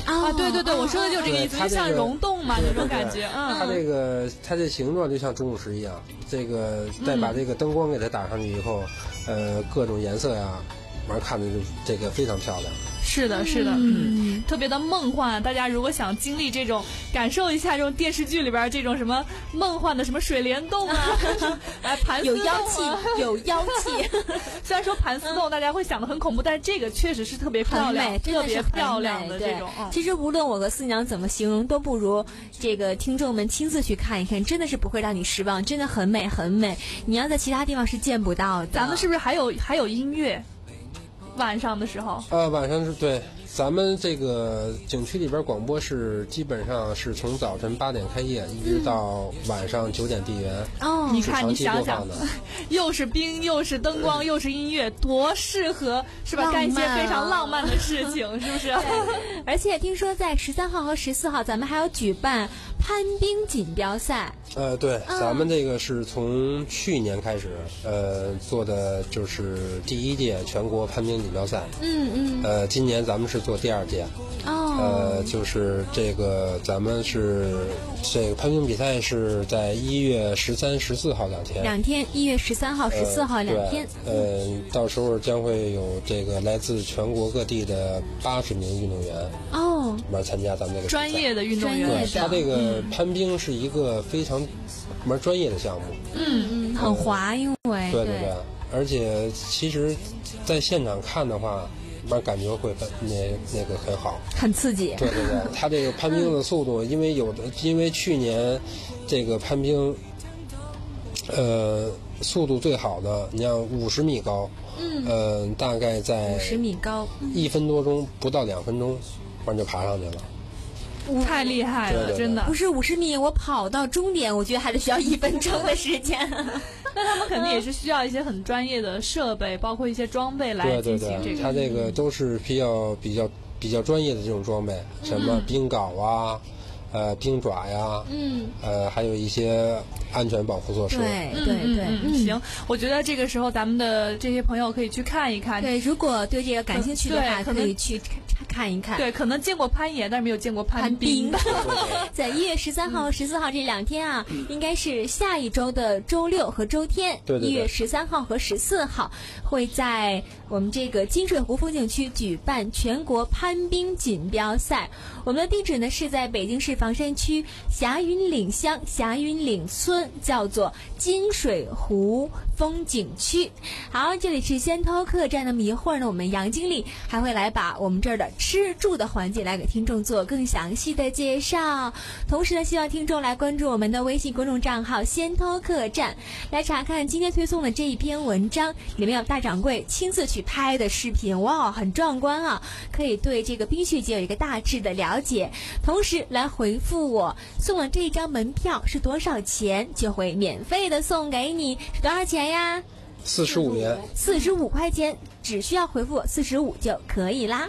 啊，对对对，我说的就是这个意思，就像溶洞嘛那种感觉。嗯， 它这个它这形状就像钟乳石一样，这个再把这个灯光给它打上去以后，呃，各种颜色呀，完看着就这个非常漂亮。 是的，是的，嗯，特别的梦幻。大家如果想经历这种，感受一下这种电视剧里边这种什么梦幻的什么水帘洞啊，哎，盘丝洞、啊、 有妖气，有妖气。 虽然说盘丝洞大家会想的很恐怖，但是这个确实是特别漂亮，特别漂亮的这种。嗯、 其实无论我和四娘怎么形容，都不如这个听众们亲自去看一看，真的是不会让你失望，真的很美很美。你要在其他地方是见不到的。 咱们是不是还有还有音乐？晚上的时候， 呃，晚上是对，咱们这个景区里边广播是基本上是从早晨八点开业，一直到晚上九点闭园。 哦，你看，你想想，又是冰，又是灯光，又是音乐，多适合是吧？干一些非常浪漫的事情，是不是？ 而且听说在十三号和十四号，咱们还要举办攀冰锦标赛。 呃，对，嗯、咱们这个是从去年开始，呃，做的就是第一届全国攀冰锦标赛。 嗯嗯。 呃，今年咱们是做第二届。 哦。 呃，就是这个咱们是这个攀冰比赛是在一月十三、十四号两天。 两天，一月十三号、十四号两天。 呃，到时候将会有这个来自全国各地的八十名运动员。 哦。 来参加咱们这个专业的运动员。 对，他这个攀冰是一个非常蛮专业的项目。 嗯嗯，很滑，因为对对对，而且其实，在现场看的话，蛮感觉会很那那个很好， 很刺激。 对对对，他这个攀冰的速度，因为有的因为去年这个攀冰，呃，速度最好的，你像五十米高， 嗯， 呃，大概在五十米高， 一分多钟不到两分钟，完就爬上去了。 太厉害了， 对对对真的不是五十米，我跑到终点，我觉得还是需要一分钟的时间。 那他们肯定也是需要一些很专业的设备，包括一些装备来进行这个。 对对对，它这个都是比较比较比较专业的这种装备，什么冰镐啊，呃，冰爪呀， 嗯， 呃，还有一些安全保护措施。 对对对， 嗯，行，我觉得这个时候咱们的这些朋友可以去看一看。 对，如果对这个感兴趣的话，可以去看一看。 对，可能见过攀岩，但是没有见过攀冰。 在一月十三号、十四号这两天啊，应该是下一周的周六和周天。 对对对。 一月十三号和十四号会在我们这个金水湖风景区举办全国攀冰锦标赛。我们的地址呢是在北京市房山区霞云岭乡霞云岭村，叫做金水湖风景区。好，这里是先头客栈。那么一会儿呢，我们杨经理还会来把我们这儿的吃住的环节来给听众做更详细的介绍。同时呢，希望听众来关注我们的微信公众账号先头客栈，来查看今天推送的这一篇文章，里面有大掌柜亲自去拍的视频，哇，很壮观啊！可以对这个冰雪节有一个大致的了解。同时来回复我，送了这一张门票是多少钱，就会免费的送给你。是多少钱呀？ 四十五元， 四十五块钱，只需要回复我四十五就可以啦。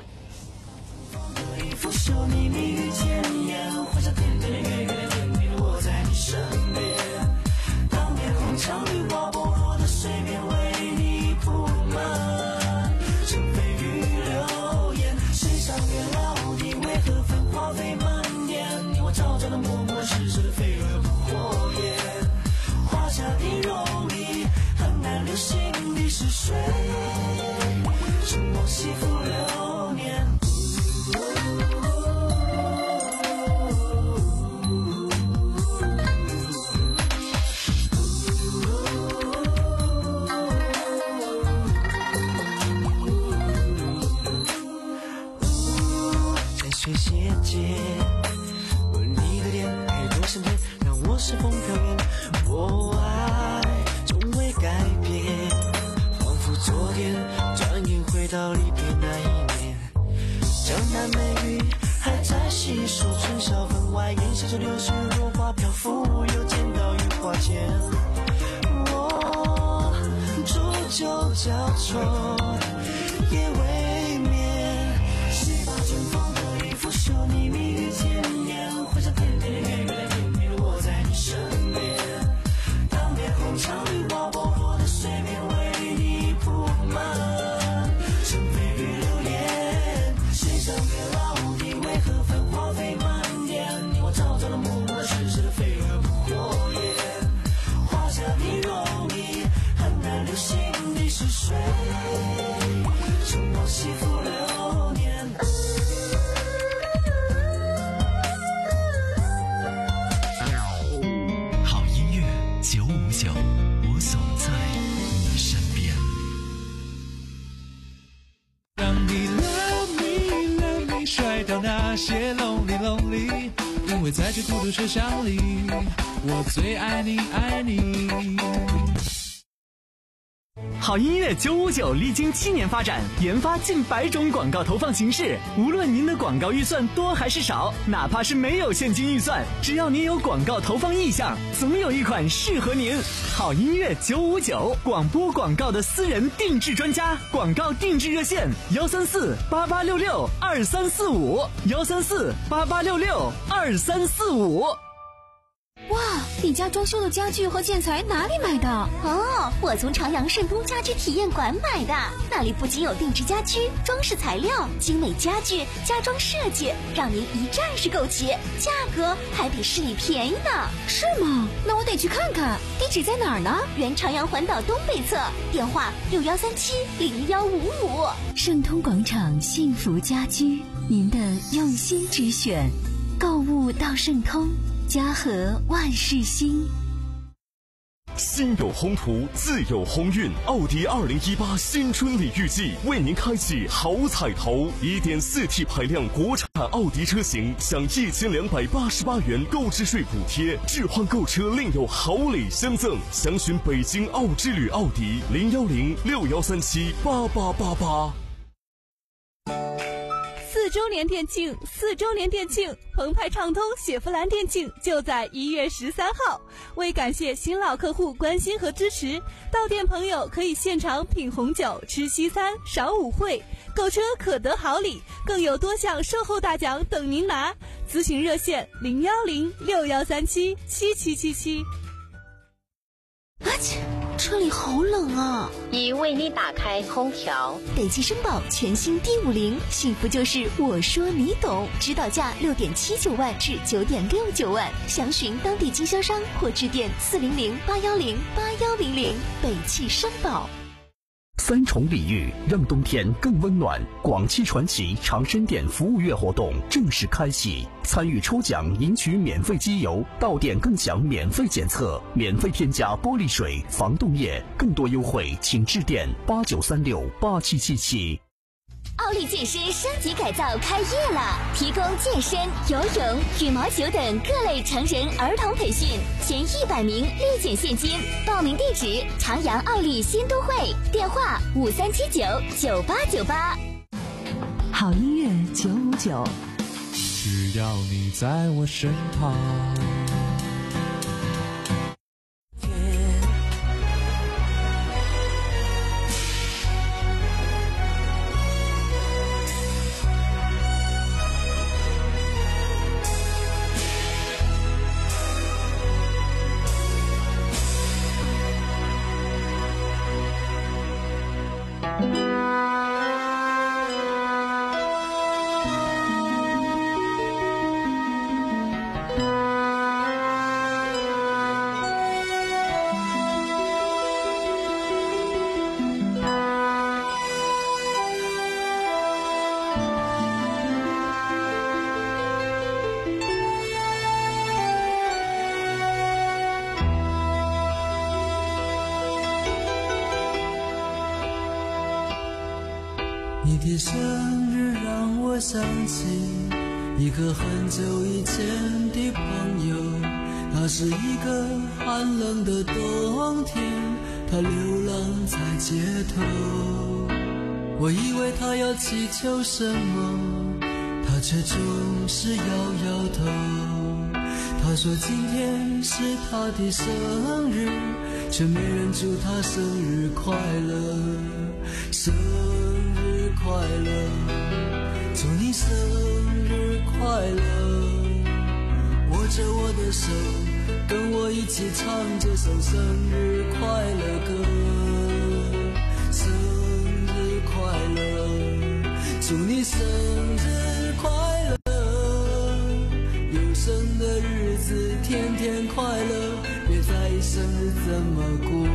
是风飘远，我爱从未改变，仿佛昨天，转眼回到离别那一年。江南美雨还在细数，春晓分外，烟消着流水，落花飘拂，又见到雨花间。我煮酒浇愁，夜未眠，谁把春风的衣服绣，你蜜语千言，回想天边的月月亮天边的我在你身边。当年红墙绿瓦薄弱的水面为你铺满，尘飞雨流年，谁上月老的为何九五九，我总在你身边。 让你 love me love me 甩掉那些 lonely lonely， 因为在这孤独车厢里，我最爱你爱你。 好音乐九五九历经七年发展，研发近百种广告投放形式。无论您的广告预算多还是少，哪怕是没有现金预算，只要您有广告投放意向，总有一款适合您。好音乐九五九，广播广告的私人定制专家，广告定制热线：幺三四八八六六二三四五，幺三四八八六六二三四五。 哇，你家装修的家具和建材哪里买的？ 哦，我从长阳盛通家居体验馆买的，那里不仅有定制家居、装饰材料、精美家具、家装设计，让您一站式购齐，价格还比市里便宜呢。 是吗？那我得去看看。地址在哪儿呢？ 原长阳环岛东北侧，电话六幺三七零幺五五。 盛通广场幸福家居，您的用心之选，购物到盛通。家和万事兴。 心有宏图，自有鸿运。奥迪二零一八新春礼遇季为您开启好彩头， 一点四 T 排量国产奥迪车型享一千两百八十八元购置税补贴，置换购车另有好礼相赠。详询北京奥之旅奥迪零幺零六幺三七八八八八。 四周年店庆，四周年店庆，澎湃畅通雪佛兰店庆就在一月十三号。为感谢新老客户关心和支持，到店朋友可以现场品红酒、吃西餐、赏舞会，购车可得好礼，更有多项售后大奖等您拿。咨询热线零幺零六幺三七七七七七。 啊切，车里好冷啊！ 已为你打开空调。 北汽绅宝全新 D 五零，幸福就是我说你懂，指导价六点七九万至九点六九万，详询当地经销商或致电四零零八幺零八幺零零。北汽绅宝。 三重礼遇，让冬天更温暖。广汽传祺长生店服务月活动正式开启，参与抽奖赢取免费机油，到店更享免费检测，免费添加玻璃水、防冻液，更多优惠请致电八九三六八七七七。 奥利健身升级改造开业了，提供健身、游泳、羽毛球等各类成人儿童培训，前一百名立减现金。报名地址：长阳奥利新都会，电话五三七九九八九八。 好音乐九五九， 只要你在我身旁。 你的生日让我想起一个很久以前的朋友，那是一个寒冷的冬天，他流浪在街头。我以为他要祈求什么，他却总是摇摇头。他说今天是他的生日，却没人祝他生日快乐。生日快乐，祝你生日快乐。握着我的手，跟我一起唱这首生日快乐歌。生日快乐，祝你生日快乐。有生的日子天天快乐，别在意生日怎么过。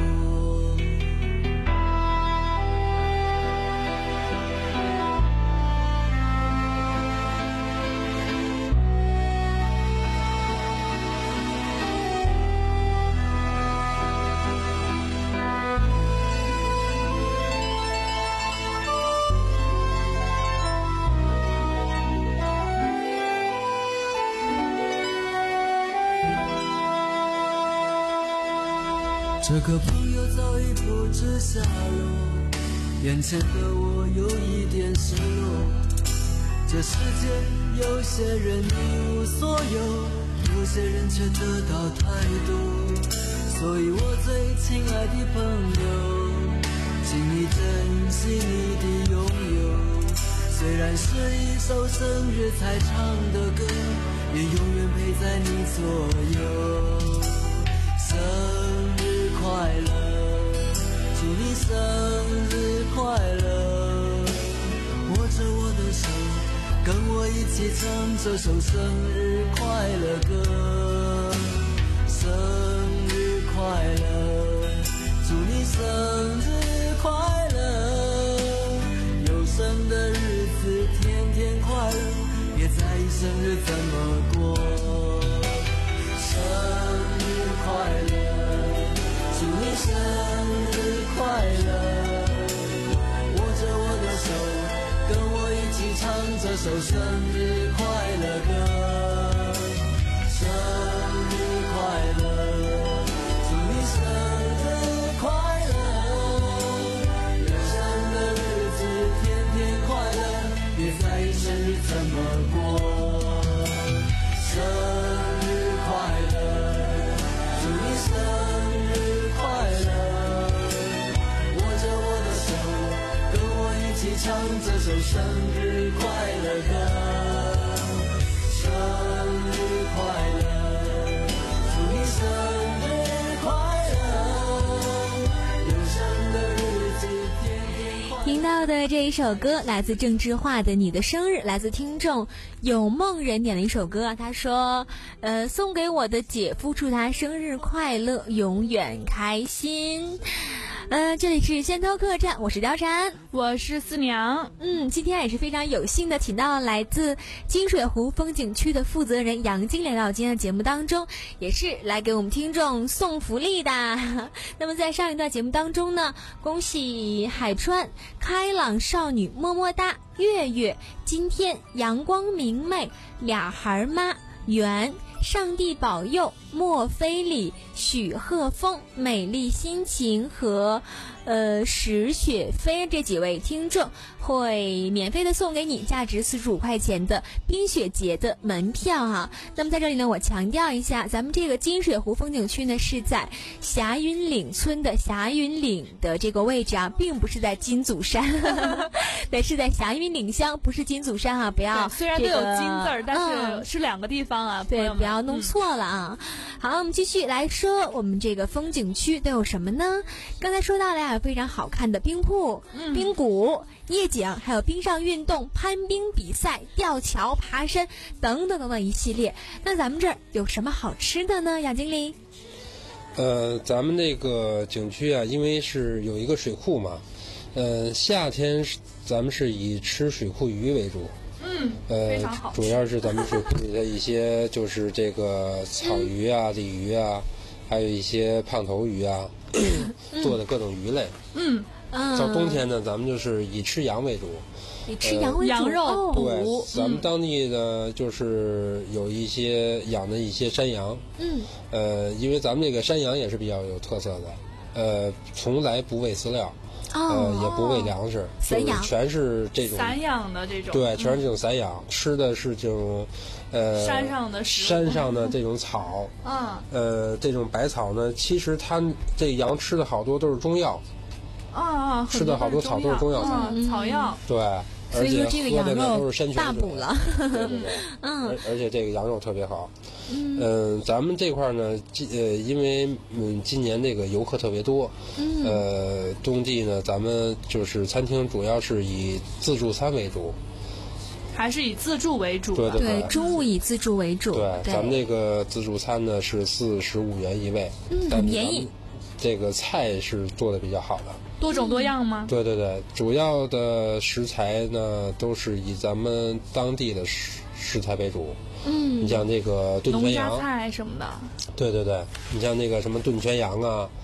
这个朋友早已不知下落，眼前的我有一点失落。这世界有些人一无所有，有些人却得到太多，所以我最亲爱的朋友，请你珍惜你的拥有。虽然是一首生日才唱的歌，也永远陪在你左右。生日快乐，祝你生日快乐，握着我的手，跟我一起唱这首生日快乐歌。生日快乐，祝你生日快乐，有生的日子天天快乐，别在意生日怎么过。生日快乐，祝你生日快乐，握着我的手，跟我一起唱这首生日快乐歌。生日快乐，祝你生日快乐，有生的日子天天快乐，别在意生日怎么过。生日快乐，祝你生日快乐，握着我的手，跟我一起唱这首生日快乐歌。生日快乐，祝你生日快乐，有生的日子天天快乐。 听到的这一首歌来自郑智化的《你的生日》，来自听众有梦人点的一首歌。他说呃，送给我的姐夫，祝他生日快乐，永远开心。呃，这里是先头客栈，我是貂蝉， 我是思娘。 嗯，今天也是非常有幸的请到了来自金水湖风景区的负责人杨经理来到今天的节目当中，也是来给我们听众送福利的。那么在上一段节目当中呢，恭喜海川、开朗少女、么么哒、月月、今天阳光明媚、俩孩妈、圆、上帝保佑、莫非礼、许鹤峰、美丽心情和呃石雪飞这几位听众会免费的送给你价值四十五块钱的冰雪节的门票哈。那么在这里呢，我强调一下，咱们这个金水湖风景区呢是在霞云岭村的霞云岭的这个位置啊，并不是在金祖山，对，是在霞云岭乡，不是金祖山啊，不要、这个、 虽然都有金字儿，但是、嗯、是两个地方啊， 对，不要弄错了啊。嗯、好，我们继续来说我们这个风景区都有什么呢？刚才说到了呀，非常好看的冰瀑、嗯、冰谷、夜景，还有冰上运动、攀冰比赛、吊桥、爬山等等等等一系列。那咱们这儿有什么好吃的呢，杨经理？ 呃，咱们这个景区啊，因为是有一个水库嘛，呃，夏天咱们是以吃水库鱼为主。 嗯， 呃， 非常好， 主要是咱们水库里的一些，就是这个草鱼啊、鲤鱼啊，还有一些胖头鱼啊，嗯、做的各种鱼类。 嗯嗯。到冬天呢，咱们就是以吃羊为主。 以吃羊为主， 羊肉。 对，咱们当地呢，就是有一些养的一些山羊。 嗯。 呃，因为咱们这个山羊也是比较有特色的，呃，从来不喂饲料。 哦、 呃，也不喂粮食， 散养， 全是这种散养的这种， 对，全是这种散养，嗯、吃的是这种，呃， 山上的食物山上的这种草， 嗯， 呃，这种百草呢，其实它这羊吃的好多都是中药， 啊啊， 吃的好多草都是中药草， 嗯，草药， 对。 所以说这个羊肉大补了， 对对对， 嗯， 而而且这个羊肉特别好，嗯、呃，咱们这块呢，呃，因为嗯今年这个游客特别多， 嗯， 呃，冬季呢，咱们就是餐厅主要是以自助餐为主， 还是以自助为主， 对对对， 中午以自助为主， 对，对咱们这个自助餐呢是四十五元一位， 嗯，很便宜， 这个菜是做的比较好的。 多种多样吗？ 对对对，主要的食材呢都是以咱们当地的食食材为主。 嗯， 你像这个炖全羊， 农家菜什么的。 对对对，你像那个什么炖全羊啊，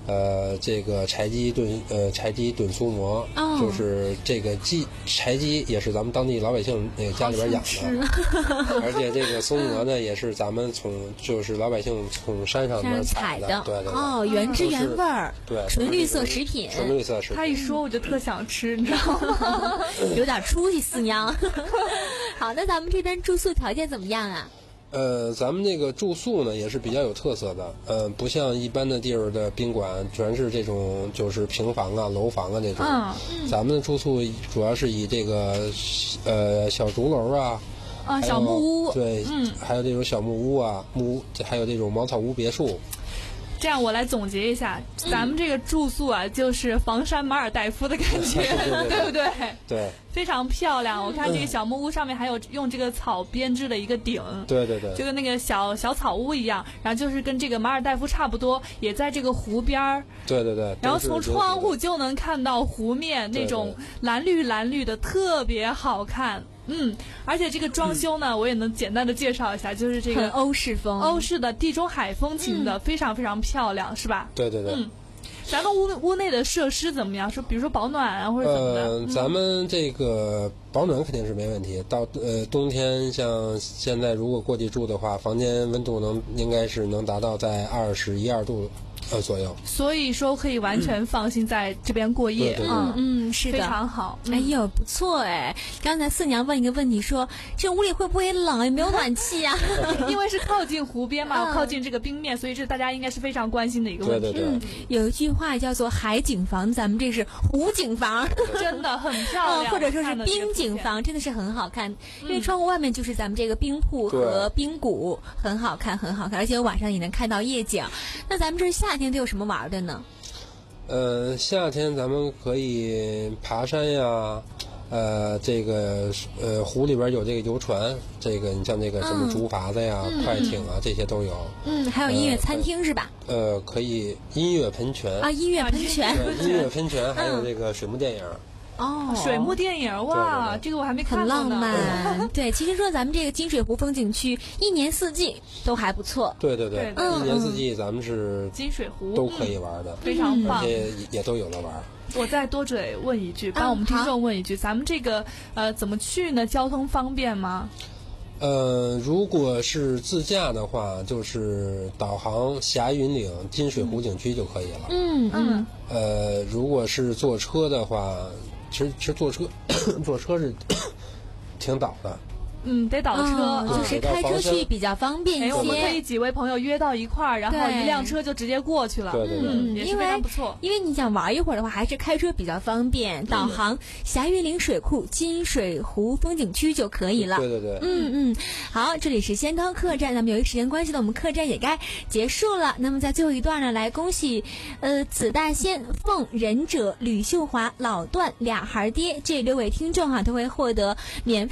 呃，这个柴鸡炖呃柴鸡炖苏馍， 哦、 就是这个鸡柴鸡也是咱们当地老百姓那个家里边养的，而且这个苏馍呢也是咱们从就是老百姓从山上面采的， 对对对， 哦，原汁原味儿， 对， 纯绿色食品， 纯绿色食品。 他一说我就特想吃，你知道吗？ 有点出息，四娘。好，那咱们这边住宿条件怎么样啊？ 呃，咱们这个住宿呢也是比较有特色的，呃，不像一般的地儿的宾馆全是这种就是平房啊、楼房啊这种， 嗯， 咱们的住宿主要是以这个呃小竹楼啊， 啊小木屋， 对， 嗯， 还有这种小木屋啊、木屋，还有这种茅草屋别墅。 这样我来总结一下，嗯、咱们这个住宿啊，就是房山马尔代夫的感觉， 对, 对不对？ 对， 非常漂亮。我看这个小木屋上面还有用这个草编织的一个顶， 对对对， 就跟那个小小草屋一样。然后就是跟这个马尔代夫差不多，也在这个湖边儿。 对对对。 然后从窗户就能看到湖面那种蓝绿蓝绿的，特别好看。嗯，而且这个装修呢，嗯、我也能简单的介绍一下，就是这个欧式风， 欧式的地中海风情的，嗯、非常非常漂亮，是吧？ 对对对。 嗯，咱们屋屋内的设施怎么样？说比如说保暖啊，或者怎么的？ 呃，咱们这个保暖肯定是没问题。到呃冬天，像现在如果过去住的话，房间温度能应该是能达到在二十一二度。呃，左右， 所以说可以完全放心在这边过夜， 嗯嗯，是的， 非常好。 哎呦，不错哎！刚才四娘问一个问题说，这屋里会不会冷？也没有暖气呀、 啊？因为是靠近湖边嘛， 嗯、 靠近这个冰面，所以这大家应该是非常关心的一个问题。 对对对。 嗯，有一句话叫做“海景房”，咱们这是湖景房， 真的很漂亮， 嗯、或者说是冰景房，真的是很好看。因为窗户外面就是咱们这个冰瀑和冰谷，很好看，很好看，而且晚上也能看到夜景。那咱们这夏天都有什么玩的呢？ 呃，夏天咱们可以爬山呀，呃，这个呃湖里边有这个游船，这个你像这个什么竹筏子呀、嗯、快艇啊，这些都有。 嗯，还有音乐餐厅、呃、是吧？ 呃，可以音乐喷泉啊，音乐喷泉， 音乐喷泉，还有这个水幕电影。 哦， 水幕电影哇， 对对对， 这个我还没看过呢，很浪漫。对，其实说咱们这个金水湖风景区，一年四季都还不错。 对对对， 嗯、 一年四季咱们是金水湖都可以玩的， 嗯、非常棒， 而且也都有的玩。 我再多嘴问一句，帮我们听众问一句，嗯、咱们这个呃怎么去呢？交通方便吗？ 呃，如果是自驾的话，就是导航霞云岭金水湖景区就可以了。 嗯嗯。 呃，如果是坐车的话，其实其实坐车坐车是挺倒的。 嗯，得倒车， 嗯、就是开车去比较方便一些。 哎，我们可以几位朋友约到一块儿，然后一辆车就直接过去了。 对对对， 嗯，也是非常不错。 因为你想玩一会儿的话，还是开车比较方便。嗯、导航霞云岭水库金水湖风景区就可以了。 对对对。 嗯嗯，好，这里是先涛客栈，那么由于时间关系呢，我们客栈也该结束了。那么在最后一段呢，来恭喜呃紫大仙、凤忍者、吕秀华、老段俩孩爹这六位听众哈、啊，都会获得免费。